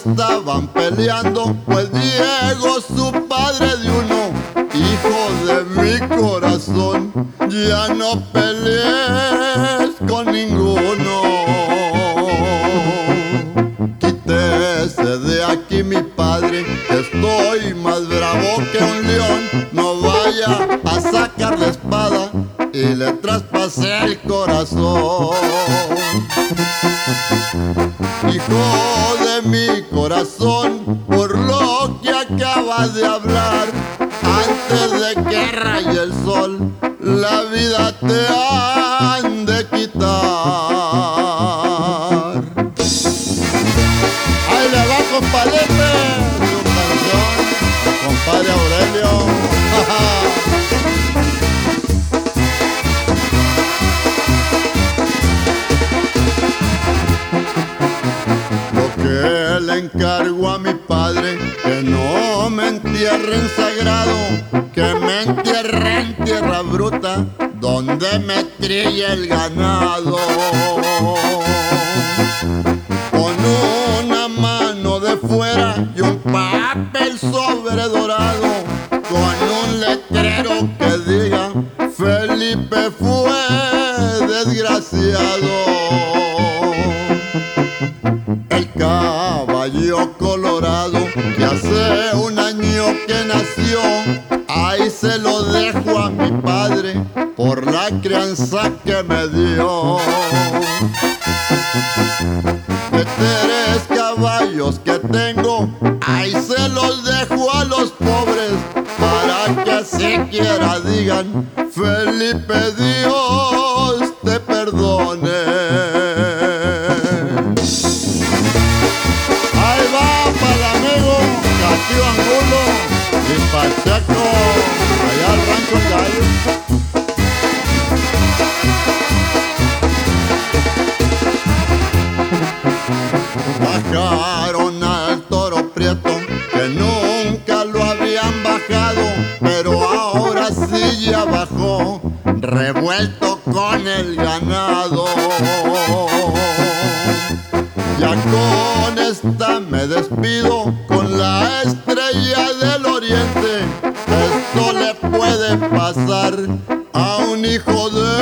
estaban peleando, pues Diego, su padre de uno, hijo de mi corazón, ya no pelees con ninguno. Quítese de aquí mi padre, que estoy más bravo que un león. No vaya a sacar la espada y le traspasé el corazón. Hijo de mi corazón, por lo que acabas de hablar, antes de que raye el sol, la vida te han de quitar. Ahí le va, compadre, su canción, compadre Aurelio. Lo que le encargo a mi padre, que no me entierre en sagrado, que me entierre en tierra bruta, donde me trille el ganado. Con una mano de fuera y un papel sobre dorado, con un letrero que diga Felipe fue desgraciado. El caballo colorado que hace un año que nació, ahí se lo dejo a mi padre por la crianza que me dio. De 3 caballos que tengo, ahí se los dejo a los pobres, para que siquiera digan Felipe, Dios te perdone. Ahí va para el amigo Castillo Angulo y Pacheco, allá al Rancho El Gallo. Bajaron al toro prieto, que nunca lo habían bajado, pero ahora sí ya bajó, revuelto con el ganado. Ya con esta me despido, con la estrella del oriente. Esto le puede pasar a un hijo de